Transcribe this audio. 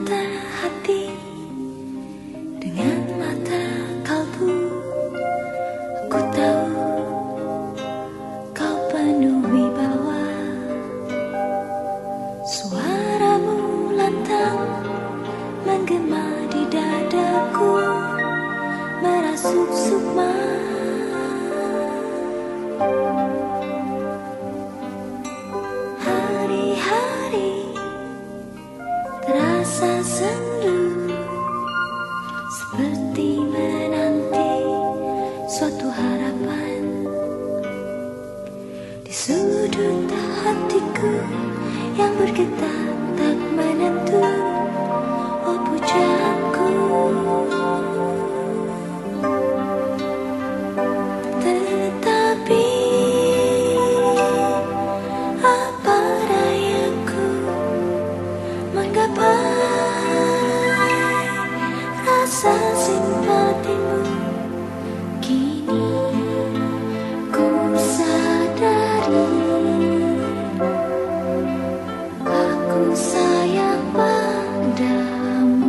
mata hati, dengan mata kalbu. Aku tahu kau penuh wibawa, suaramu lantang menggema di dadaku, merasuk sukma. Hari-hari terasa sendu, seperti menanti suatu harapan. Di sudut hatiku yang bergetar tak menentu, oh pujaanku. Tetapi apa dayaku menggapai rasa simpatimu. Kini ku sadari aku sayang padamu.